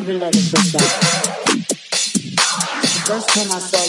even let it break down. The first time I saw